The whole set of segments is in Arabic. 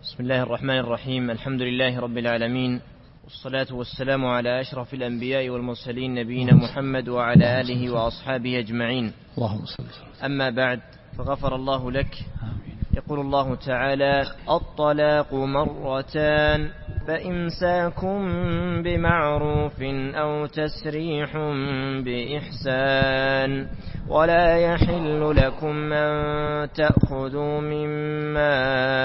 بسم الله الرحمن الرحيم. الحمد لله رب العالمين، والصلاة والسلام على أشرف الأنبياء والمرسلين نبينا محمد وعلى آله وأصحابه أجمعين. اللهم صل. أما بعد، فغفر الله لك. يقول الله تعالى: الطلاق مرتان فإمساكم بمعروف أو تسريح بإحسان، ولا يحل لكم أن تأخذوا مما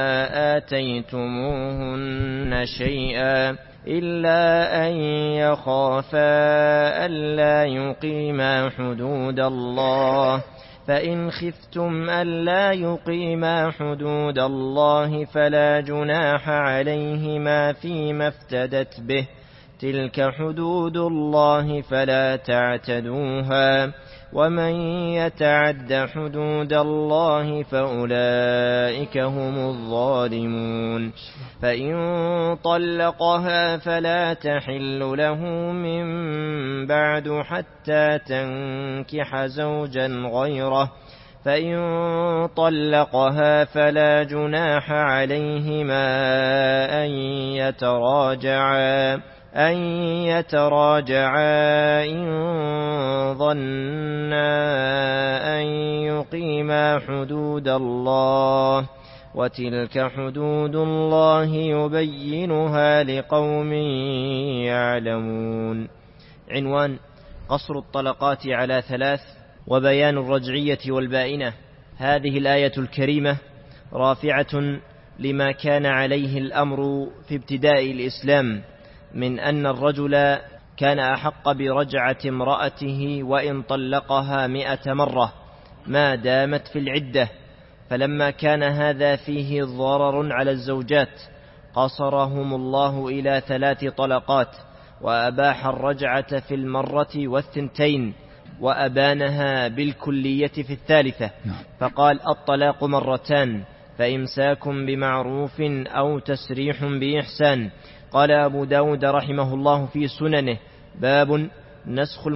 آتيتموهن شيئا إلا أن يخافا ألا يقيما حدود الله، فإن خفتم ألا يقيما حدود الله فلا جناح عليهما فيما افتدت به، تلك حدود الله فلا تعتدوها، ومن يتعد حدود الله فأولئك هم الظالمون. فإن طلقها فلا تحل له من بعد حتى تنكح زوجا غيره، فإن طلقها فلا جناح عليهما أن يتراجعا إن ظنا أن يقيما حدود الله، وتلك حدود الله يبينها لقوم يعلمون. عنوان: قصر الطلقات على 3 وبيان الرجعية والبائنة. هذه الآية الكريمة رافعة لما كان عليه الأمر في ابتداء الإسلام من أن الرجل كان أحق برجعة امرأته وإن طلقها 100 مرة ما دامت في العدة، فلما كان هذا فيه ضرر على الزوجات قصرهم الله إلى 3 طلقات، وأباح الرجعة في 1 و2 وأبانها بالكلية في 3، فقال: الطلاق مرتان فإمساكم بمعروف أو تسريح بإحسان. قال أبو داود رحمه الله في سننه: باب نسخ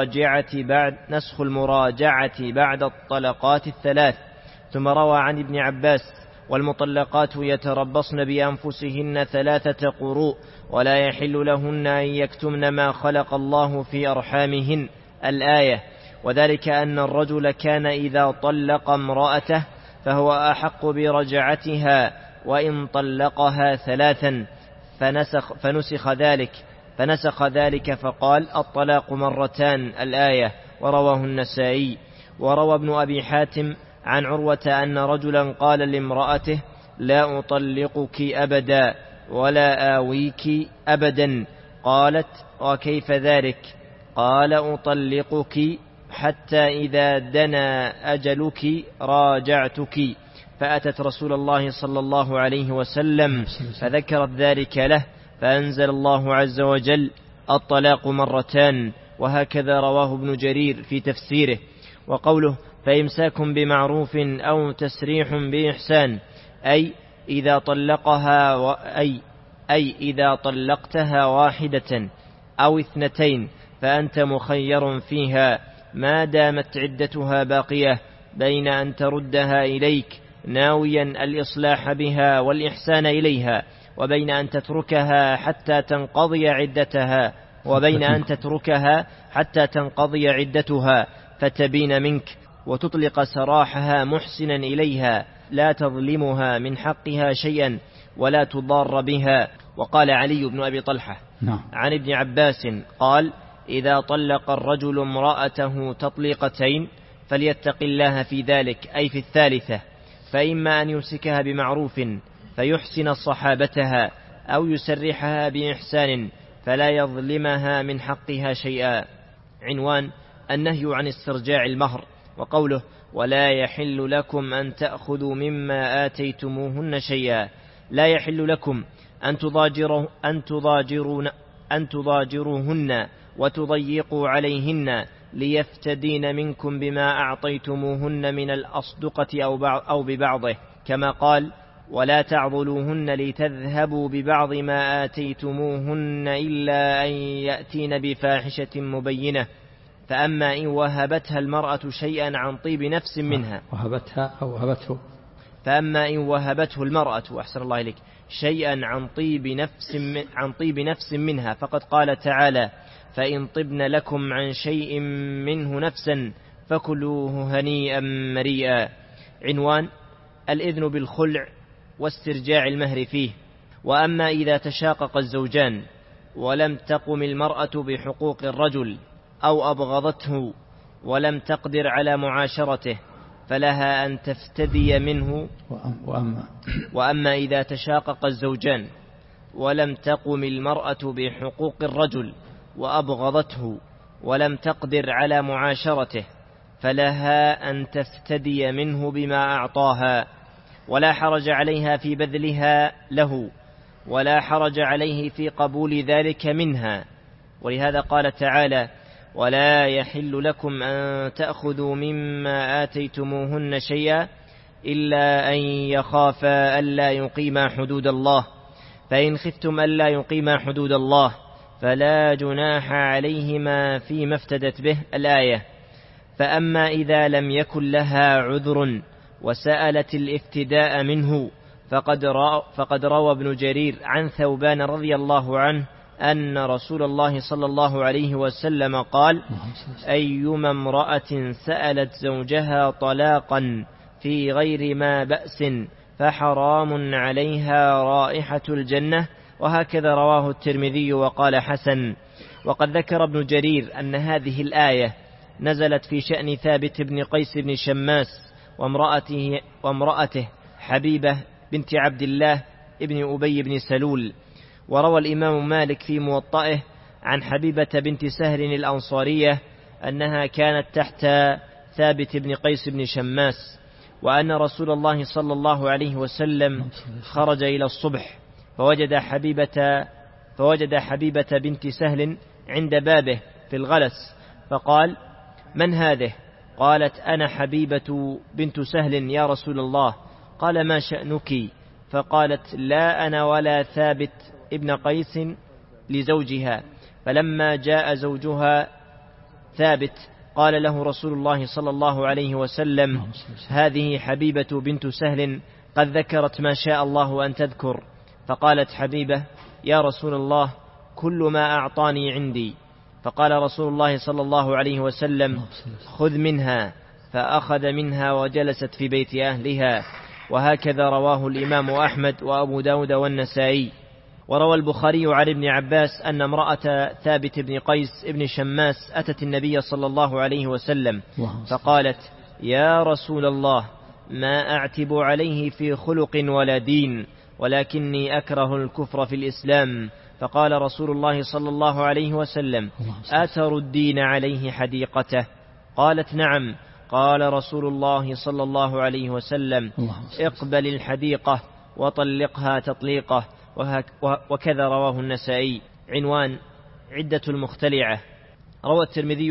المراجعة بعد الطلقات 3. ثم روى عن ابن عباس: والمطلقات يتربصن بأنفسهن 3 قروء ولا يحل لهن أن يكتمن ما خلق الله في أرحامهن، الآية. وذلك أن الرجل كان إذا طلق امرأته فهو أحق برجعتها وإن طلقها 3، فنسخ ذلك فقال: الطلاق مرتان، الآية. ورواه النسائي. وروى ابن أبي حاتم عن عروة أن رجلا قال لامرأته: لا أطلقك أبدا ولا آويك أبدا. قالت: وكيف ذلك؟ قال: أطلقك حتى إذا دنا أجلك راجعتك. فأتت رسول الله صلى الله عليه وسلم فذكرت ذلك له، فأنزل الله عز وجل: الطلاق مرتان. وهكذا رواه ابن جرير في تفسيره. وقوله: فإمساكم بمعروف أو تسريح بإحسان، أي إذا طلقتها 1 أو 2 فأنت مخير فيها ما دامت عدتها باقية بين أن تردها إليك ناويا الإصلاح بها والإحسان إليها، وبين أن تتركها حتى تنقضي عدتها فتبين منك، وتطلق سراحها محسنا إليها لا تظلمها من حقها شيئا ولا تضار بها. وقال علي بن أبي طلحة عن ابن عباس قال: إذا طلق الرجل امرأته تطليقتين فليتق الله في ذلك، أي في 3، فإما أن يمسكها بمعروف فيحسن صحابتها، أو يسرحها بإحسان فلا يظلمها من حقها شيئا. عنوان: النهي عن استرجاع المهر. وقوله: ولا يحل لكم أن تأخذوا مما آتيتموهن شيئا، لا يحل لكم أن تضاجروهن وتضيقوا عليهن ليفتدين منكم بما أعطيتموهن من الأصدقة أو ببعضه، كما قال: ولا تعضلوهن لتذهبوا ببعض ما آتيتموهن إلا أن يأتين بفاحشة مبينة. فأما إن وهبتها المرأة شيئا عن طيب نفس منها، وهبتها أو وهبته، فأما إن وهبته المرأة أحسن الله إليك شيئا عن طيب نفس منها فقد قال تعالى فإن طبن لكم عن شيء منه نفسا فكلوه هنيئا مريئا. عنوان: الإذن بالخلع واسترجاع المهر فيه. وأما إذا تشاقق الزوجان ولم تقم المرأة بحقوق الرجل أو أبغضته ولم تقدر على معاشرته فلها أن تفتدي منه. وأما إذا تشاقق الزوجان ولم تقم المرأة بحقوق الرجل وأبغضته ولم تقدر على معاشرته فلها أن تفتدي منه بما أعطاها، ولا حرج عليها في بذلها له، ولا حرج عليه في قبول ذلك منها. ولهذا قال تعالى ولا يحل لكم أن تأخذوا مما آتيتموهن شيئا إلا أن يخافا ألا يقيما حدود الله، فإن خفتم ألا يقيما حدود الله فلا جناح عليهما فيما افتدت به الآية. فأما إذا لم يكن لها عذر وسألت الافتداء منه فقد روى ابن جرير عن ثوبان رضي الله عنه أن رسول الله صلى الله عليه وسلم قال أيما امرأة سألت زوجها طلاقا في غير ما بأس فحرام عليها رائحة الجنة. وهكذا رواه الترمذي وقال حسن. وقد ذكر ابن جرير أن هذه الآية نزلت في شأن ثابت بن قيس بن شماس وامرأته حبيبة بنت عبد الله ابن أبي بن سلول. وروى الإمام مالك في موطئه عن حبيبة بنت سهر الأنصارية أنها كانت تحت ثابت بن قيس بن شماس، وأن رسول الله صلى الله عليه وسلم خرج إلى الصبح فوجد حبيبة بنت سهل عند بابه في الغلس، فقال من هذه؟ قالت أنا حبيبة بنت سهل يا رسول الله. قال ما شأنك؟ فقالت لا أنا ولا ثابت ابن قيس لزوجها. فلما جاء زوجها ثابت قال له رسول الله صلى الله عليه وسلم هذه حبيبة بنت سهل قد ذكرت ما شاء الله أن تذكر. فقالت حبيبة يا رسول الله كل ما أعطاني عندي. فقال رسول الله صلى الله عليه وسلم خذ منها، فأخذ منها وجلست في بيت أهلها. وهكذا رواه الإمام أحمد وأبو داود والنسائي. وروى البخاري عن ابن عباس أن امرأة ثابت بن قيس ابن شماس أتت النبي صلى الله عليه وسلم فقالت يا رسول الله ما أعتب عليه في خلق ولا دين، ولكني أكره الكفر في الإسلام. فقال رسول الله صلى الله عليه وسلم أتردين عليه حديقته؟ قالت نعم. قال رسول الله صلى الله عليه وسلم اقبل الحديقة وطلقها تطليقه. وكذا رواه النسائي. عنوان عدة المختلعة. روى الترمذي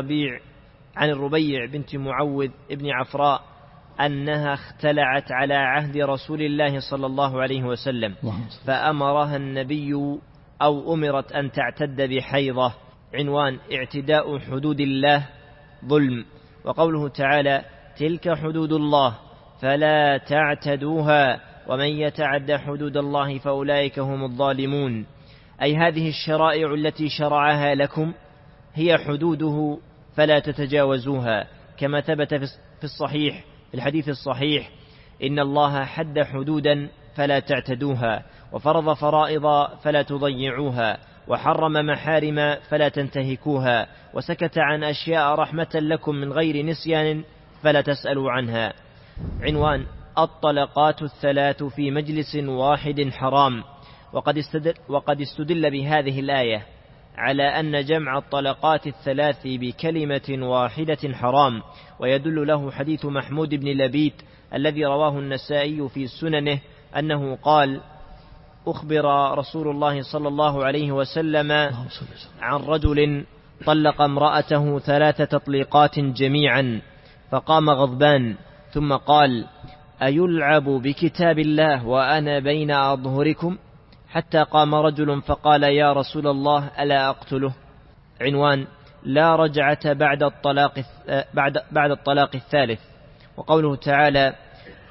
عن الربيع بنت معوذ ابن عفراء أنها اختلعت على عهد رسول الله صلى الله عليه وسلم، فأمرها النبي أو أمرت أن تعتد بحيضة. عنوان اعتداء حدود الله ظلم. وقوله تعالى تلك حدود الله فلا تعتدوها ومن يتعد حدود الله فأولئك هم الظالمون. أي هذه الشرائع التي شرعها لكم هي حدوده فلا تتجاوزوها، كما ثبت في الحديث الصحيح إن الله حد حدودا فلا تعتدوها، وفرض فرائض فلا تضيعوها، وحرم محارم فلا تنتهكوها، وسكت عن أشياء رحمة لكم من غير نسيان فلا تسألوا عنها. عنوان الطلقات الثلاث في مجلس واحد حرام. وقد استدل بهذه الآية على أن جمع الطلقات الثلاث بكلمة واحدة حرام، ويدل له حديث محمود بن لبيد الذي رواه النسائي في سننه أنه قال أخبر رسول الله صلى الله عليه وسلم عن رجل طلق امرأته 3 تطليقات جميعا، فقام غضبان ثم قال أيلعب بكتاب الله وأنا بين أظهركم؟ حتى قام رجل فقال يا رسول الله ألا أقتله؟ عنوان لا رجعة بعد الطلاق الثالث. وقوله تعالى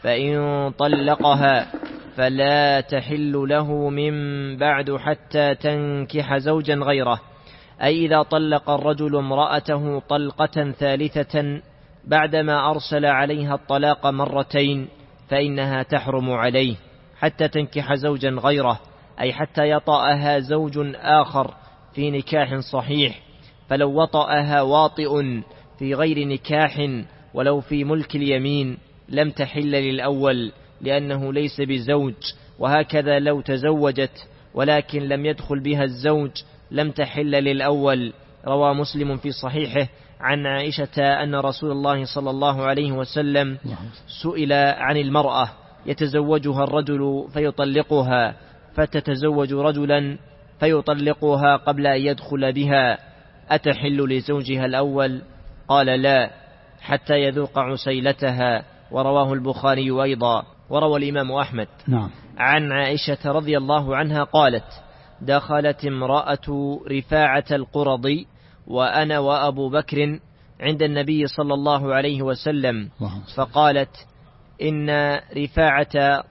فإن طلقها فلا تحل له من بعد حتى تنكح زوجا غيره، أي إذا طلق الرجل امرأته طلقة ثالثة بعدما أرسل عليها الطلاق مرتين فإنها تحرم عليه حتى تنكح زوجا غيره، أي حتى يطأها زوج آخر في نكاح صحيح. فلو وطأها واطئ في غير نكاح ولو في ملك اليمين لم تحل للأول لأنه ليس بزوج، وهكذا لو تزوجت ولكن لم يدخل بها الزوج لم تحل للأول. روى مسلم في صحيحه عن عائشة أن رسول الله صلى الله عليه وسلم سئل عن المرأة يتزوجها الرجل فيطلقها فتتزوج رجلا فيطلقها قبل أن يدخل بها أتحل لزوجها الأول؟ قال لا حتى يذوق عسيلتها. ورواه البخاري أيضا. وروى الإمام أحمد عن عائشة رضي الله عنها قالت: دخلت امرأة رفاعة القرظي وأنا وأبو بكر عند النبي صلى الله عليه وسلم فقالت: إن رفاعة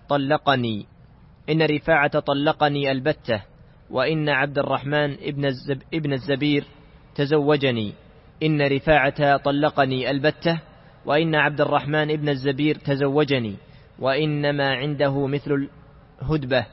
طلقني البتة، وإن عبد الرحمن ابن الزبير تزوجني. إن رفاعة طلقني البتة وإن عبد الرحمن ابن الزبير تزوجني، وإنما عنده مثل الهدبة،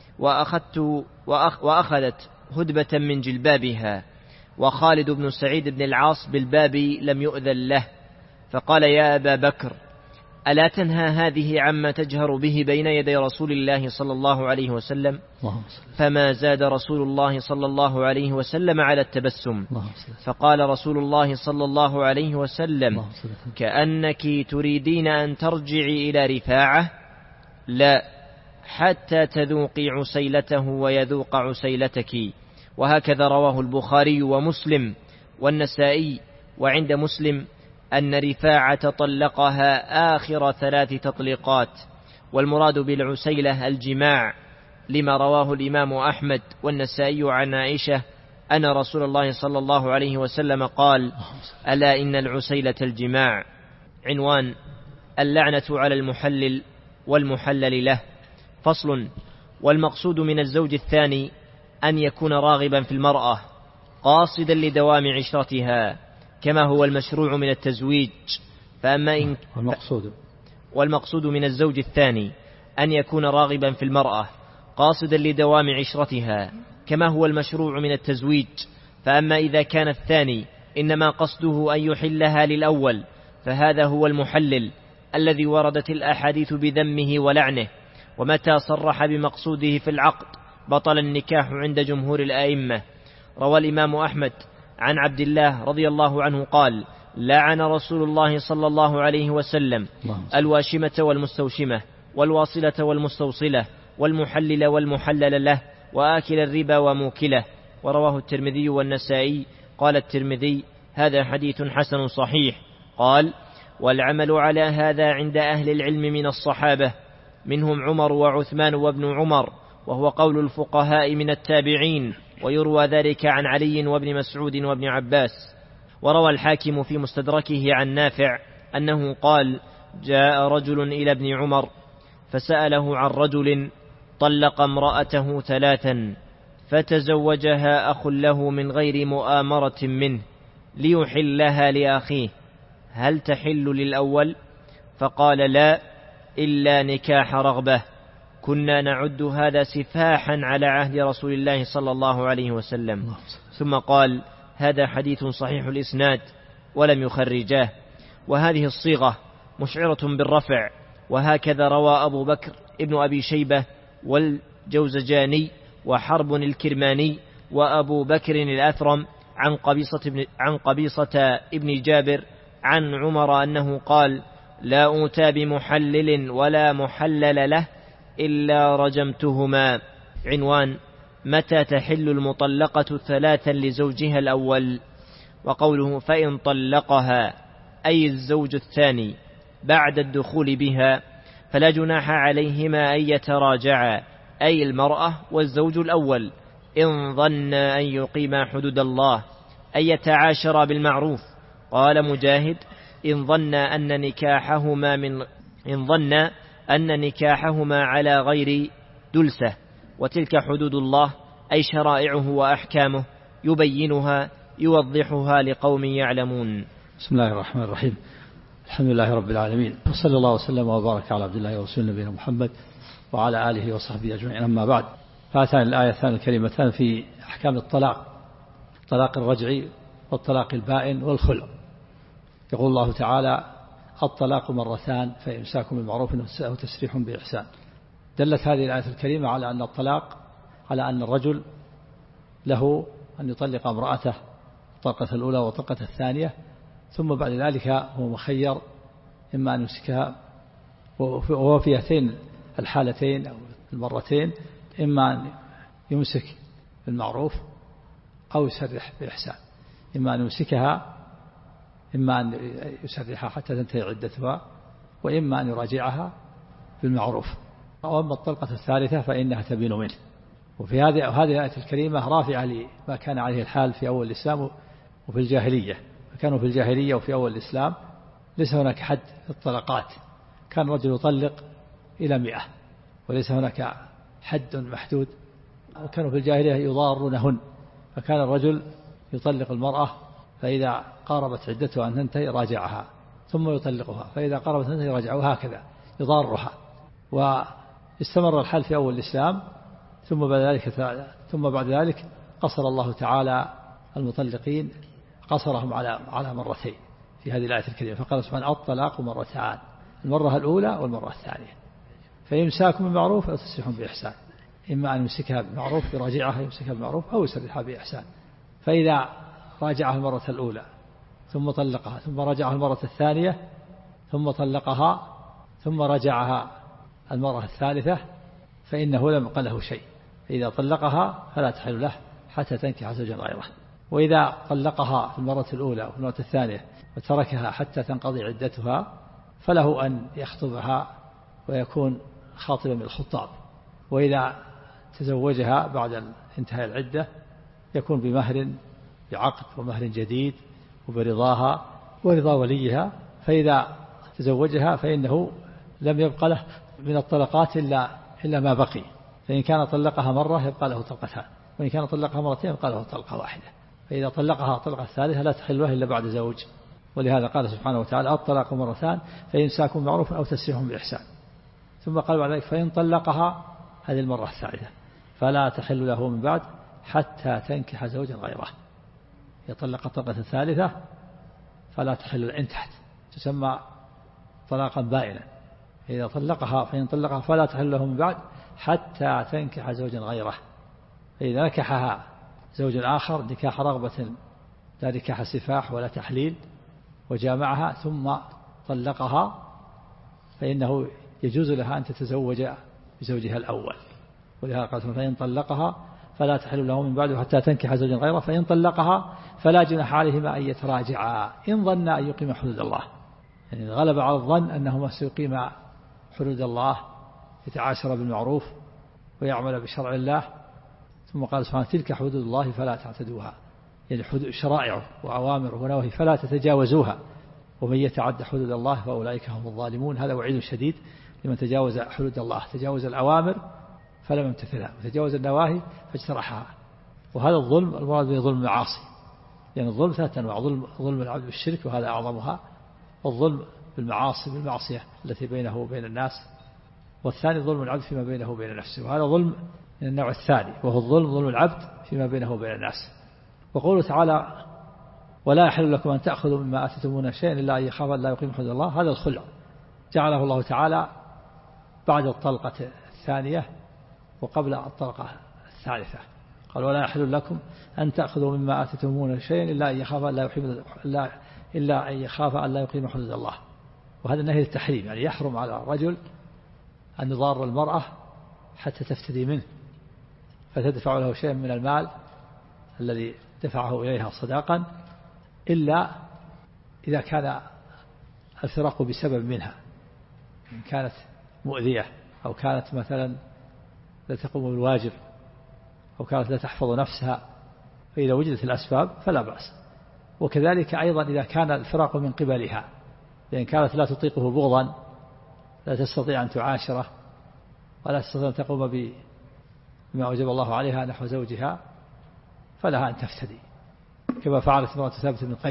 وأخذت هدبة من جلبابها. وخالد بن سعيد بن العاص بالباب لم يؤذن له، فقال: يا أبا بكر، ألا تنهى هذه عما تجهر به بين يدي رسول الله صلى الله عليه وسلم؟ فما زاد رسول الله صلى الله عليه وسلم على التبسم. فقال رسول الله صلى الله عليه وسلم: كأنك تريدين أن ترجعي إلى رفاعة؟ لا، حتى تذوقي عسيلته ويذوق عسيلتك. وهكذا رواه البخاري ومسلم والنسائي. وعند مسلم أن رفاعة طلقها آخر 3 تطليقات، والمراد بالعسيلة الجماع، لما رواه الإمام أحمد والنسائي عن عائشة أن رسول الله صلى الله عليه وسلم قال: ألا إن العسيلة الجماع. عنوان: اللعنة على المحلل والمحلل له. فصل: والمقصود من الزوج الثاني أن يكون راغبا في المرأة قاصدا لدوام عشرتها كما هو المشروع من التزويج. والمقصود من الزوج الثاني أن يكون راغبا في المرأة قاصدا لدوام عشرتها كما هو المشروع من التزويج. فأما إذا كان الثاني إنما قصده أن يحلها للأول فهذا هو المحلل الذي وردت الأحاديث بذمه ولعنه، ومتى صرح بمقصوده في العقد بطل النكاح عند جمهور الآئمة. روى الإمام أحمد عن عبد الله رضي الله عنه قال: لعن رسول الله صلى الله عليه وسلم الواشمة والمستوشمة والواصلة والمستوصلة والمحلل والمحلل له وآكل الربا وموكله. ورواه الترمذي والنسائي. قال الترمذي: هذا حديث حسن صحيح. قال: والعمل على هذا عند أهل العلم من الصحابة، منهم عمر وعثمان وابن عمر، وهو قول الفقهاء من التابعين، ويروى ذلك عن علي وابن مسعود وابن عباس. وروى الحاكم في مستدركه عن نافع أنه قال: جاء رجل إلى ابن عمر فسأله عن رجل طلق امرأته 3 فتزوجها أخ له من غير مؤامرة منه ليحلها لأخيه، هل تحل للأول؟ فقال: لا، إلا نكاح رغبة. كنا نعد هذا سفاحا على عهد رسول الله صلى الله عليه وسلم. ثم قال: هذا حديث صحيح الإسناد ولم يخرجاه. وهذه الصيغة مشعرة بالرفع. وهكذا روى أبو بكر ابن أبي شيبة والجوزجاني وحرب الكرماني وأبو بكر الأثرم عن قبيصة ابن جابر عن عمر أنه قال: لا أوتى بمحلل ولا محلل له إلا رجمتهما. عنوان: متى تحل المطلقة 3 لزوجها الأول؟ وقوله: فإن طلقها أي الزوج الثاني بعد الدخول بها فلا جناح عليهما أن يتراجعا، أي المرأة والزوج الأول، إن ظن أن يقيما حدود الله، أن يتعاشرا بالمعروف. قال مجاهد: إن ظن أن نكاحهما على غير دلسة، وتلك حدود الله أي شرائعه وأحكامه يبينها يوضحها لقوم يعلمون. بسم الله الرحمن الرحيم. الحمد لله رب العالمين، وصلى الله وسلم وبارك على عبد الله ورسول نبينا محمد وعلى آله وصحبه أجمعين. أما بعد، فهاتان الآيتان الكريمتان في أحكام الطلاق، الطلاق الرجعي والطلاق البائن والخلع. يقول الله تعالى: الطلاق مرتان فإمساك بمعروف أو تسريح بإحسان. دلت هذه الآية الكريمة على أن الطلاق، على أن الرجل له أن يطلق امرأته الطلقة الأولى والطلقة الثانية، ثم بعد ذلك هو مخير إما أن يمسكها، وهو في هاتين الحالتين أو المرتين إما أن يمسك بالمعروف أو يسرح بإحسان، إما أن يمسكها، إما أن يسرحها حتى تنتهي عدتها، وإما أن يراجعها بالمعروف. وأما الطلقة الثالثة فإنها تبين منه. وفي هذه الآية الكريمة رافعة لما كان عليه الحال في أول الإسلام وفي الجاهلية. فكانوا في الجاهلية وفي أول الإسلام ليس هناك حد للطلقات، كان الرجل يطلق إلى 100 وليس هناك حد محدود. وكانوا في الجاهلية يضارونهن، فكان الرجل يطلق المرأة فإذا قاربت عدتها أن تنتهي راجعها ثم يطلقها، فإذا قاربت أن تنتهي راجعها، هكذا يضارها. واستمر الحال في أول الإسلام، ثم بعد ذلك قصر الله تعالى المطلقين، قصرهم على مرتين في هذه الآية الكريمة. فقال سبحانه: الطلاق مرتان، المرة الأولى والمرة الثانية، فإمساك بمعروف أو تسريح بإحسان، إما أن يمسكها بمعروف يراجعها يمسكها بمعروف أو يسرحها بإحسان. فإذا راجعها المرة الأولى ثم طلقها ثم راجعها المرة الثانية ثم طلقها ثم رجعها المرة الثالثة فإنه لم يبق له شيء. إذا طلقها فلا تحل له حتى تنكح زوجا غيره. وإذا طلقها في المرة الأولى وفي المرة الثانية وتركها حتى تنقضي عدتها فله أن يخطبها ويكون خاطبا من الخطاب. وإذا تزوجها بعد انتهاء العدة يكون بمهر، بعقد ومهر جديد وبرضاها ورضا وليها. فإذا تزوجها فإنه لم يبق له من الطلقات إلا ما بقي. فإن كان طلقها مرة يبقى له طلقتان، وإن كان طلقها مرتين يبقى له طلقة واحدة. فإذا طلقها طلقة ثالثة لا تحل له إلا بعد زوج. ولهذا قال سبحانه وتعالى: الطلاق مرتان فإمساك بمعروف أو تسريح بإحسان. ثم قال بعد ذلك: فإن طلقها، هذه المرة الثالثة، فلا تحل له من بعد حتى تنكح زوجا غيره. يطلق الطلقة الثالثة فلا تحل، انتهت، تسمى طلاقا بائنا. إذا طلقها، فإن طلقها فلا تحل له من بعد حتى تنكح زوجا غيره. فإذا نكحها زوج آخر نكاح رغبة لا نكاح سفاح ولا تحليل، وجامعها ثم طلقها، فإنه يجوز لها أن تتزوج بزوجها الأول. ولهذا قال: فإن طلقها فلا تحل له من بعد حتى تنكح زوجا غيره. فإن طلقها فلا جناح عليهما أن يتراجعا إن ظنا أن يقيم حدود الله. يعني غلب على الظن أنهما سيقيم حدود الله، يتعاشر بالمعروف ويعمل بشرع الله. ثم قال سبحانه: تلك حدود الله فلا تعتدوها، يعني شرائعه وأوامره ونواهيه فلا تتجاوزوها، ومن يتعد حدود الله فأولئك هم الظالمون. هذا وعيد شديد لمن تجاوز حدود الله، تجاوز الأوامر فلم يمتثلها، وتجاوز النواهي فاجترحها. وهذا الظلم المراد به ظلم المعاصي، يعني الظلم 3 أنواع: ظلم العبد بالشرك وهذا أعظمها، والظلم بالمعصية التي بينه وبين الناس، والثاني ظلم العبد فيما بينه وبين نفسه، وهذا ظلم من النوع الثاني، وهو ظلم العبد فيما بينه وبين الناس. وقوله تعالى: ولا يحل لكم أن تأخذوا مما آتيتموهن شيئا إلا أن يخاف أن لا يقيم حدود الله. هذا الخلع جعله الله تعالى بعد الطلقة الثانية وقبل الطلقة الثالثة. قال: ولا يحل لكم أن تأخذوا مما آتيتموهن شيئا إلا أن يخاف أن لا يقيم حدود الله. وهذا نهي التحريم، يعني يحرم على الرجل أن يضار المرأة حتى تفتدي منه فتدفع له شيئا من المال الذي دفعه إليها صداقا، إلا إذا كان الفراق بسبب منها، إن كانت مؤذية أو كانت مثلا لا تقوم بالواجب أو كانت لا تحفظ نفسها، فإذا وجدت الأسباب فلا بأس. وكذلك أيضا إذا كان الفراق من قبلها، لأن كانت لا تطيقه بغضا لا تستطيع أن تعاشره ولا تستطيع أن تقوم بما أوجب الله عليها نحو زوجها فلها أن تفتدي، كما فعلت امرأة ثابت بن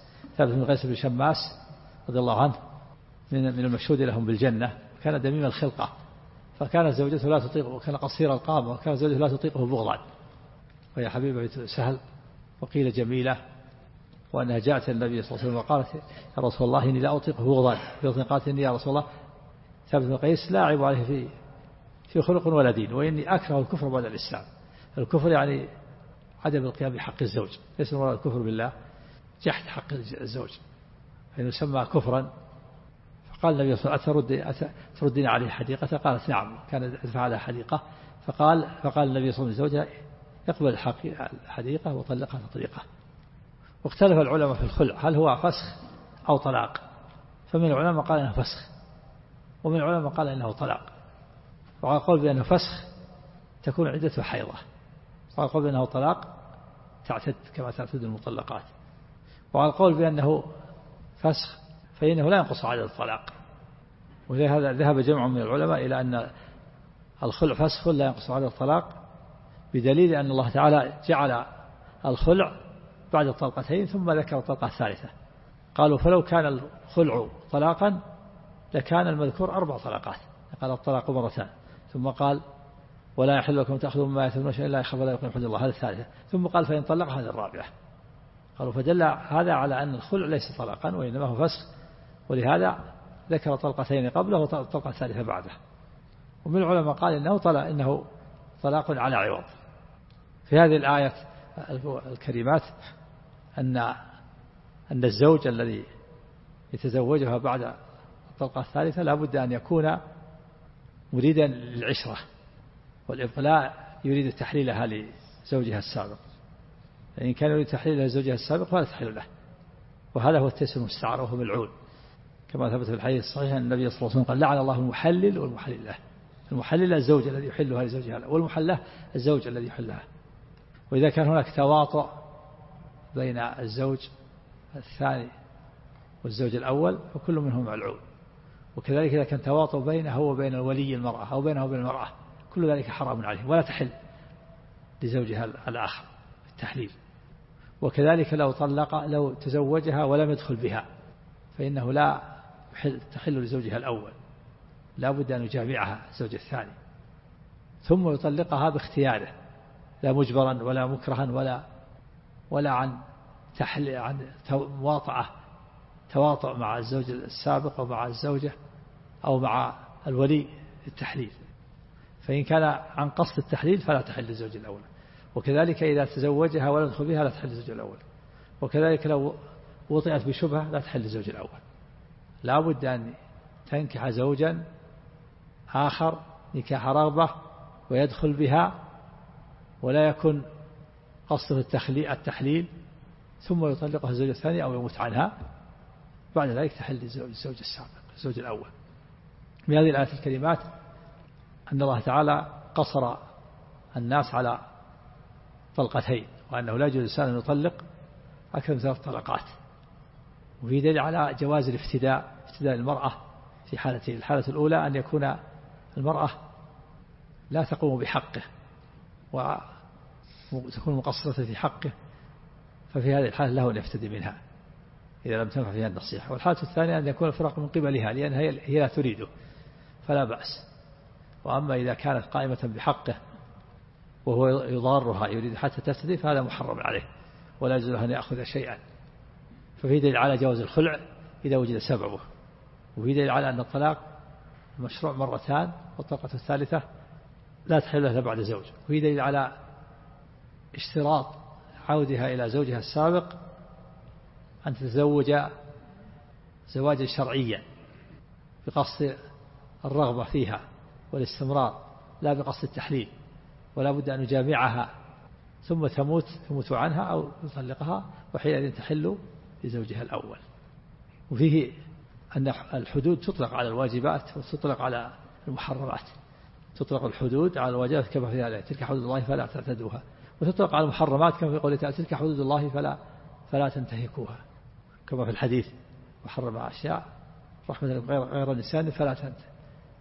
قيس بن شماس رضي الله عنه من المشهود لهم بالجنة. كان دميم الخلقة، فكانت زوجته لا تطيق، وكان قصير القامة، وكانت زوجته لا تطيقه بغضا، وهي حبيبة سهل وقيل جميلة، وأنها جاءت النبي صلى الله عليه وسلم وقالت يا رسول الله إني لا أطيقه بغضا، قالت إني يا رسول الله ثابت بن قيس لا أعيب عليه في خلق ولا دين، وإني أكره الكفر بعد الإسلام. الكفر يعني عدم القيام بحق الزوج، ليس المراد الكفر بالله، جحد حق الزوج فإنه يسمى كفرا. فقال النبي صلى الله عليه وسلم تردين عليه حديقة؟ قالت نعم، كان يدفع على حديقة. فقال النبي صلى الله عليه وسلم لزوجها يقبل الحديقة وطلقها تطليقة. واختلف العلماء في الخلع هل هو فسخ أو طلاق، فمن العلماء قال إنه فسخ، ومن العلماء قال إنه طلاق، وقال قول بأنه فسخ تكون عدة حيضة، وقال قول بأنه طلاق تعتد كما تعتد المطلقات، وقال قول بأنه فسخ فإنه لا ينقص عدد الطلاق. ولهذا ذهب جمع من العلماء إلى أن الخلع فسخ لا ينقص عدد الطلاق، بدليل أن الله تعالى جعل الخلع بعد الطلقتين ثم ذكر الطلقة الثالثة. قالوا فلو كان الخلع طلاقا لكان المذكور 4 طلقات، قال الطلاق مرتان، ثم قال ولا يحل لكم تأخذوا مما يتمنون شيئا إلا يخاف لا يقيم حدود الله، هذا الثالثة، ثم قال فإن طلق هذه الرابعة. قالوا فدل هذا على أن الخلع ليس طلاقا وإنما هو فسخ، ولهذا ذكر طلقتين قبله والطلقة الثالثة بعده. ومن العلماء قال إنه طلاق على عوض. في هذه الآية الكريمات أن الزوج الذي يتزوجها بعد الطلقة الثالثة لا بد أن يكون مريدا للعشرة والإبقاء، لا يريد تحليلها لزوجها السابق. إن كان يريد تحليلها لزوجها السابق فلا تحل له، وهذا هو التيسير المستعار وهو ملعون، كما ثبت في الحديث الصحيح أن النبي صلى الله عليه وسلم قال لعن الله المحلل والمحلل له. المحلل الزوج الذي يحلها لزوجها، والمحلة الزوج الذي يحلها. وإذا كان هناك تواطؤ بين الزوج الثاني والزوج الأول فكل منهم ملعون. وكذلك إذا كان تواطؤ بينه وبين الولي المرأة أو بينه وبين المرأة كل ذلك حرام عليه ولا تحل لزوجها الآخر التحليل. وكذلك لو تزوجها ولم يدخل بها فإنه لا تحل لزوجها الأول، لا بد أن يجامعها الزوج الثاني ثم يطلقها باختياره، لا مجبرا ولا مكرها ولا عن تواطؤ مع الزوج السابق ومع الزوجة أو مع الولي التحليل. فإن كان عن قصد التحليل فلا تحل للزوج الأول، وكذلك إذا تزوجها ولم يدخل بها لا تحل للزوج الأول، وكذلك لو وطئت بشبهة لا تحل للزوج الأول. لا بد أن تنكح زوجا آخر نكاح رغبة ويدخل بها ولا يكون قصده التحليل ثم يطلقها الزوج الثاني أو يموت عنها، بعد ذلك تحل للزوج السابق الزوج الأول. من هذه الآيات الكريمات أن الله تعالى قصر الناس على طلقتين، وأنه لا يجوز الإنسان أن يطلق أكثر من 3 طلقات. وفي دليل على جواز افتداء المرأة في حالتين: الحالة الأولى أن يكون المرأة لا تقوم بحقه وتكون مقصرة في حقه، ففي هذه الحالة له أن يفتدي منها إذا لم تنفع فيها النصيحة. والحالة الثانية أن يكون الفراق من قبلها لأن هي لا تريده فلا بأس. وأما إذا كانت قائمة بحقه وهو يضارها يريد حتى تفتدي فهذا محرم عليه ولا يجوز له أن يأخذ شيئا. ففي دليل على جواز الخلع إذا وجد سببه، وفي دليل على أن الطلاق مشروع مرتان والطلقة الثالثة لا تحل له بعد زوج، وفي دليل على اشتراط عودها إلى زوجها السابق أن تتزوج زواجا شرعيا بقصد الرغبة فيها والاستمرار لا بقصد التحليل، ولا بد أن يجامعها ثم تموت عنها أو يطلقها وحينئذ تحل لزوجها الأول. وفيه أن الحدود تطلق على الواجبات وتطلق على المحرمات. تطلق الحدود على الواجبات كما في هذا تلك حدود الله فلا تعتدوها، وتطلق على المحرمات كما في قوله تعالى تلك حدود الله فلا تنتهكوها، كما في الحديث وحرم أشياء رحمة غير الإنسان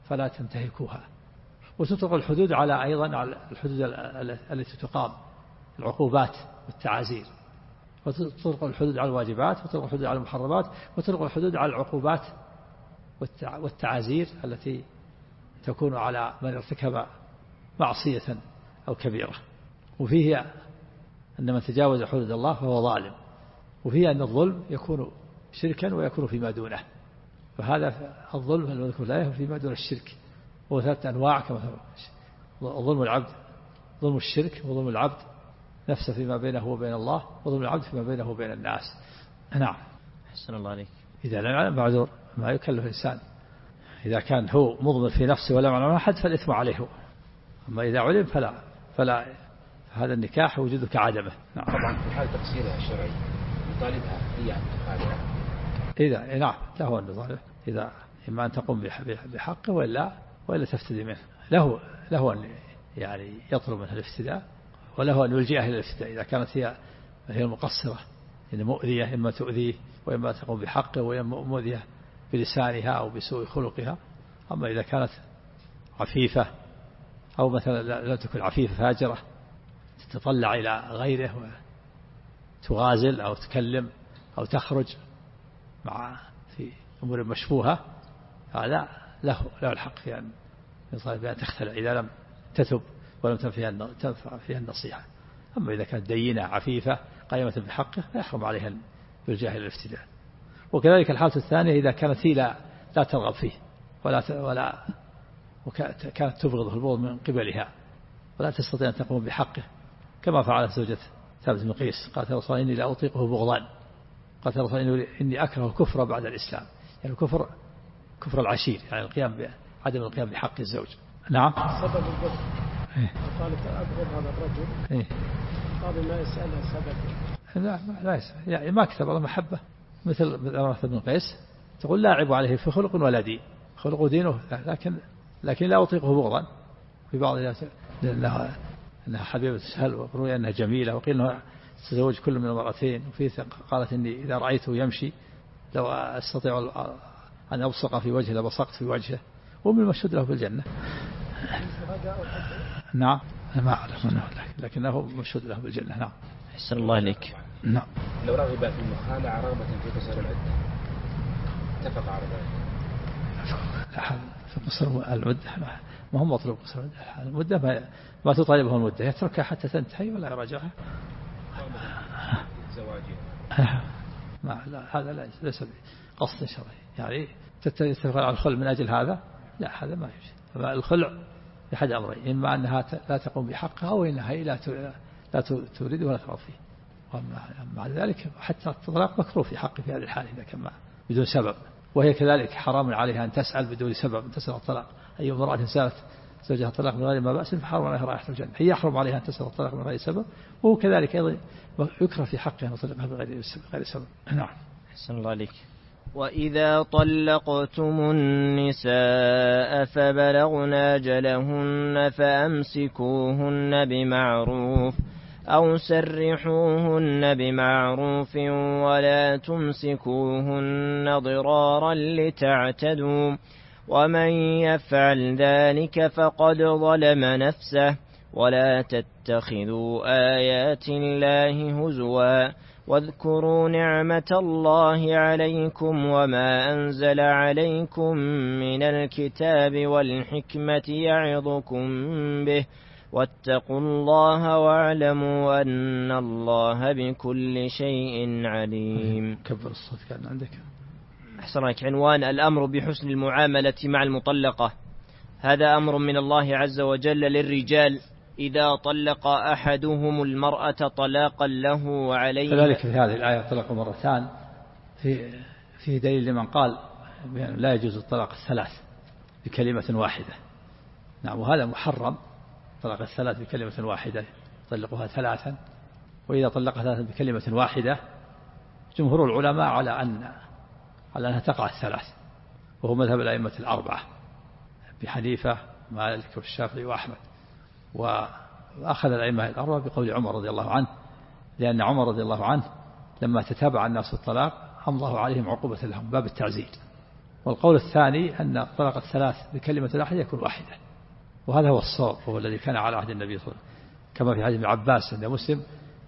فلا تنتهكوها. وتطلق الحدود على أيضا على الحدود التي تقام، العقوبات والتعازير. وتطلق الحدود على الواجبات، وتطلق الحدود على المحرمات، وتطلق الحدود على العقوبات والتعازير التي تكون على من ارتكب معصية أو كبيرة. وفيه أن من تجاوز حدود الله فهو ظالم، وفيه أن الظلم يكون شركا ويكون فيما دونه. فهذا الظلم المذكور لا يكون فيما دون الشرك، هو 3 أنواع كما ظلم العبد، ظلم الشرك، وظلم العبد نفسه فيما بينه وبين الله، وظلم العبد فيما بينه وبين الناس. نعم. أحسن الله عليك. إذا لم يعلم معذور، ما يكلف الإنسان. إذا كان هو مضمر في نفسه ولا معلم أحد فالإثم عليه هو. أما إذا علم فلا هذا النكاح وجوده كعدمه. نعم. طبعا في حال تقصيرها الشرعي يطالبها هي أن تخالع. إذا نعم له أن يطالب، إذا إما أن تقوم بحقه وإلا تفتدي منه. له أن يعني يطلب منها الافتداء، وله أن يلجئها إلى الافتداء إذا كانت هي المقصرة، إن مؤذية، إما تؤذيه وإما تقوم بحقه، وإما مؤذية بلسانها أو بسوء خلقها. أما إذا كانت عفيفة أو مثلا لا تكون عفيفة فاجرة تتطلع إلى غيره وتغازل أو تكلم أو تخرج في أمور مشبوهة، هذا له الحق في أن يطالب بأن تختلع إذا لم تتب ولم تنفع فيها النصيحة. أما إذا كانت دينة عفيفة قائمة بحقه فيحرم عليها أن يلجأ إلى الافتداء. وكذلك الحالة الثانية إذا كانت هي لا ترغب فيه وكانت تبغضه البغض من قبلها ولا تستطيع أن تقوم بحقه، كما فعلت زوجة ثابت بن قيس، قالت رسول الله إني لا أطيقه بغضان، قالت رسول الله إني أكره الكفر بعد الإسلام، يعني كفر العشير، يعني عدم القيام بحق الزوج. نعم. سبب البغض قالت أبغض هذا الرجل، قال ما يسألها سبب. لا يسأل، يعني ما كتب الله محبة مثل ثابت بن قيس، تقول لا أعيب عليه في خلق ولا دين، خلق ودينه لكن لا أطيقه بغضا. في بعض أنها حبيبة سهل، وروي أنها جميلة، وقيل أنها تتزوج كل من المرأتين. وفي قالت إني إذا رأيته يمشي لو أستطيع أن أبصق في وجهه لبصقت في وجهه، ومن المشهود له بالجنة. نعم ما أعرف منه، لكنه مشهود له بالجنة. نعم. أحسن الله عليك. نعم. لو رغب في المخالعة رغبة في قصر العدة اتفق على ذلك. في قصر العدة ما هم مطلوب قصر المدة، ما تطالبه المدة، يتركها حتى تنتهي ولا يراجعها. هذا ليس قصد شرعي، يعني تتفق على الخلع من أجل هذا، لا هذا ما يجوز. الخلع بأحد أمرين، إما أنها لا تقوم بحقها، أو إنها لا تريد ولا ترغب فيه. ومع ذلك حتى الطلاق مكروه في حقه في هذه الحالة إذا كان بدون سبب. وهي كذلك حرام عليها أن تسأل بدون سبب، أن تسأل الطلاق. أي امرأة سألت زوجها الطلاق من غير ما بأس فحرم عليها رائحة الجنة. هي يحرم عليها أن تسأل الطلاق من غير سبب، وهو كذلك أيضا يكره في حقها أن يطلقها بغير سبب. نعم. أحسن الله عليك. وإذا طلقتم النساء فبلغن أجلهن فأمسكوهن بمعروف أو سرحوهن بمعروف ولا تمسكوهن ضرارا لتعتدوا، ومن يفعل ذلك فقد ظلم نفسه. ولا تتخذوا آيات الله هزوا واذكروا نعمة الله عليكم وما أنزل عليكم من الكتاب والحكمة يعظكم به، واتقوا الله واعلموا أن الله بكل شيء عليم. كبر الصوت كان عندك. أحسن لك. عنوان: الأمر بحسن المعاملة مع المطلقة. هذا أمر من الله عز وجل للرجال إذا طلق أحدهم المرأة طلاقا له وعليه. كذلك في هذه الآية طلق مرتان، في دليل لمن قال لا يجوز الطلاق الثلاث بكلمة واحدة. نعم. وهذا محرم، طلق الثلاث بكلمة واحدة، طلقها ثلاثا. وإذا طلقها ثلاثا بكلمة واحدة جمهور العلماء على أنها تقع الثلاث، وهو مذهب الأئمة الأربعة بحنيفة مالك والشافعي وأحمد. وأخذ الأئمة الأربعة بقول عمر رضي الله عنه، لأن عمر رضي الله عنه لما تتابع الناس الطلاق أمضاه عليهم عقوبة لهم باب التعزير، والقول الثاني أن الطلاق الثلاث بكلمة واحدة يكون واحدة، وهذا هو الصواب، هو الذي كان على عهد النبي صلى الله عليه وسلم، كما في حديث ابن عباس عند مسلم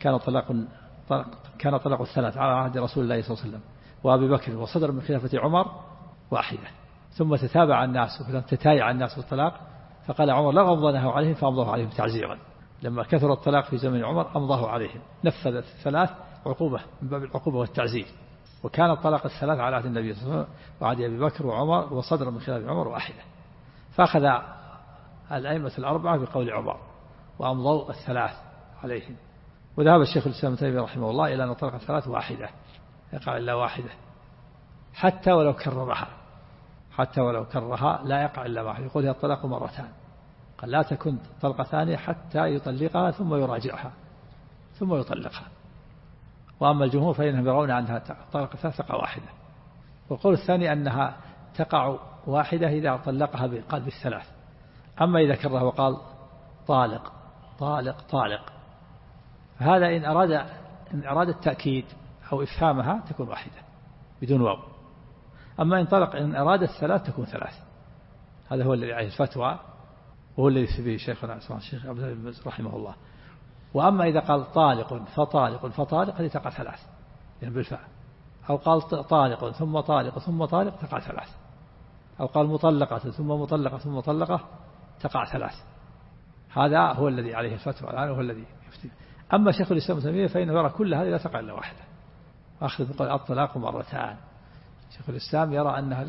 كان طلاق الثلاث على عهد رسول الله صلى الله عليه وسلم وأبي بكر، وصدر من خلافة عمر واحدة، ثم تتابع الناس تتايع الناس بالطلاق، فقال عمر لا أمضناه عليهم فأمضاه عليهم تعزيرا، لما كثر الطلاق في زمن عمر أمضاه عليهم، نفذ الثلاث عقوبة من باب العقوبة والتعزير. وكان الطلاق الثلاث على عهد النبي صلى الله عليه وسلم وعهد أبي بكر وعمر، وصدر من خلافة عمر واحدة، فأخذ الأئمة الأربعة بقول عمر وأمضوا الثلاث عليهم. وذهب الشيخ الإسلام ابن تيمية رحمه الله إلى أن الطلاق الثلاث واحدة، يقع إلا واحدة، حتى ولو كررها لا يقع إلا واحدة، يقول هي الطلاق مرتان، قال لا تكون طلقة ثانية حتى يطلقها ثم يراجعها ثم يطلقها. وأما الجمهور فإنهم يرون أنها طلقة ثلاث تقع واحدة. والقول الثاني أنها تقع واحدة إذا طلقها بقلب الثلاث، أما إذا كرها وقال طالق طالق طالق، فهذا إن أراد التأكيد أو إفهامها تكون واحدة بدون واو. أما إن أراد الثلاث تكون ثلاث. هذا هو الذي عليه الفتوى، وهو الذي في شيخنا الشيخ عبد الله بن باز رحمه الله. وأما إذا قال طالق فطالق فطالق هذه تقع ثلاث يعني بالفعل، أو قال طالق ثم طالق ثم طالق تقع ثلاث، أو قال مطلقة ثم مطلقة ثم مطلقة تقع ثلاث. هذا هو الذي عليه الفتوى الآن، وهو الذي يفتي. أما شيخ الإسلام ابن تيمية فإنه يرى كل هذه لا تقع إلا واحدة، أخذ بقول الطلاق مرتان. شيخ الإسلام يرى أنها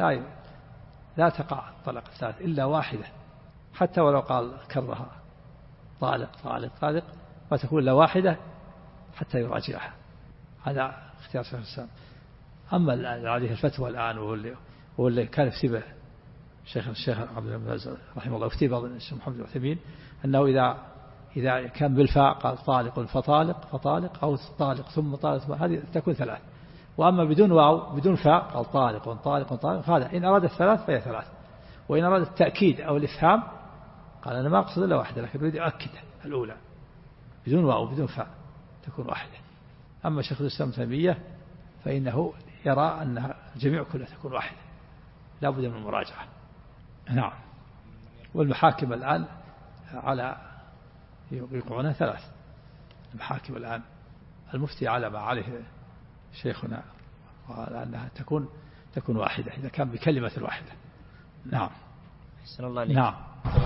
لا تقع الطلاق الثالث إلا واحدة، حتى ولو قال كرها طالق طالق طالق ما تكون إلا واحدة حتى يراجعها. هذا اختيار شيخ الإسلام. أما عليه الفتوى الآن وهو اللي كان يفتي به الشيخ عبد الله بن باز رحمه الله، يفتي بعض الشيخ محمد بن عثيمين أنه إذا كان بالفاء قال طالق فطالق فطالق، أو طالق ثم طالق هذه تكون ثلاث. وأما بدون واو بدون فاء قال طالق طالق طالق، هذا إن أراد الثلاث فهي ثلاث، وإن أراد التأكيد أو الإفهام قال أنا ما أقصد إلا واحدة، لكن أريد أؤكد الأولى بدون واو بدون فاء تكون واحدة. أما شيخ الإسلام ابن تيمية فإنه يرى أنها الجميع كلها تكون واحدة، لا بد من المراجعة. نعم. والمحاكم الآن على يوقعونها ثلاث. المحاكم الآن المفتي على ما عليه شيخنا، وعلى أنها تكون واحدة إذا كان بكلمة واحدة. نعم. أحسن الله عليك. نعم.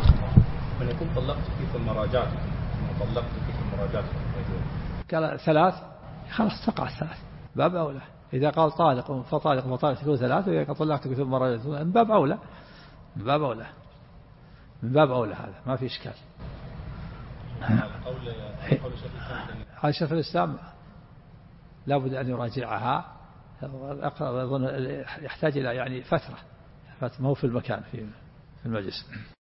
من يكون طلقتك ثم راجعتك ثم طلقتك ثم راجعتك قال ثلاث خلاص تقع الثلاث باب أولى. إذا قال طالق فطالق فطالق تكون ثلاث، وإذا قال طلقتك ثم راجعتك من باب أولى، من باب أولى هذا ما في إشكال. هذا شيخ الإسلام لا بد أن يراجعها، أظن يحتاج إلى يعني فترة ما هو في المكان في المجلس.